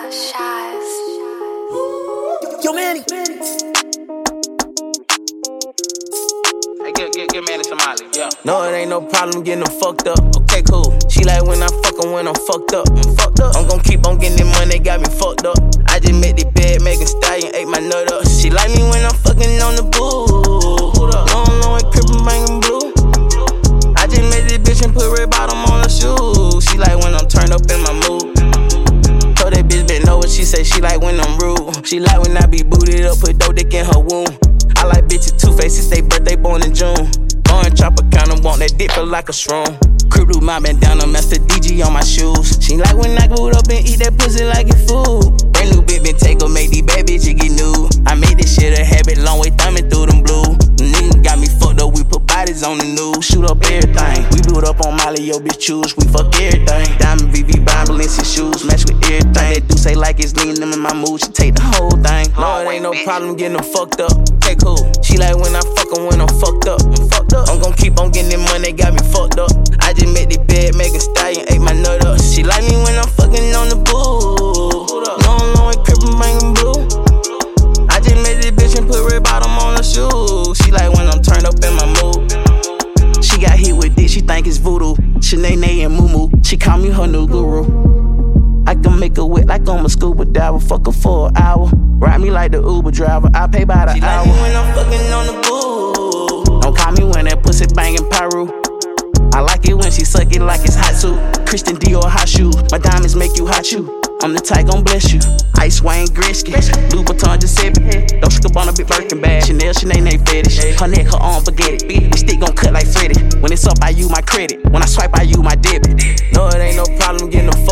Yo, Manny. Hey, get Manny Somali, yeah. No, it ain't no problem getting them fucked up. Okay, cool. She like when I fuck 'em when I'm fucked up. I'm gon' keep on getting that money, got me fucked up. I just made the bed, make a stallion, ate my nut up. She like me when I'm fucking on the boo. Long, cripple, bangin' blue. I just made this bitch and put red bottom on her shoes. She like when I'm turned up in my mood. Told that bitch been know what she say, she like when I'm rude. She like when I be booted up, put dope dick in her womb. I like bitches two-faced, it's they birthday born in June. Born chopper kinda want that dick feel like a shroom. Crib through my bandana, Master DG on my shoes. She like when I boot up and eat that pussy like it's food. Brand new bitch been take her, make these bad bitches get new. I made this shit a habit, long way thumbing through them blue. Nigga got me fucked up, we put bodies on the news. Shoot up everything, we boot up on Molly, yo bitch choose. We fuck everything, Diamond VV, Balenciaga shoes, match with everything. They do say like it's leaning them in my mood, she take the whole thing. No, it ain't no problem getting them fucked up. Okay, cool. She like when I fuck 'em when I'm fucked up. I'm gon' keep on getting that money, got me fucked up. I just made the bed, make a stallion, ate my nut up. She like me when I'm fucking on the boo. Long, cripple, bangin' blue. I just made this bitch and put red bottom on her shoes. She like when I'm turned up in my mood. She got hit with this, she think it's voodoo. Shanae and Moo. She call me her new guru. I can make her wet like I'm a scuba diver. Fuck her for an hour. Ride me like the Uber driver. I pay by the hour. She like me when I'm fucking on the boo. Don't call me when that pussy bangin' Peru. I like it when she suck it like it's hot soup. Christian Dior hot shoes. My diamonds make you hot shoe. I'm the type gon' bless you. Ice Wayne Gretzky, Louboutin Giuseppe. Don't trick up on a big Birkin bag. Chanel, Sinead fetish. Her neck, her arm, forget it. The stick gon' cut like Freddy. When it's up, I use my credit. When I swipe, I use my debit. No, it ain't no problem getting them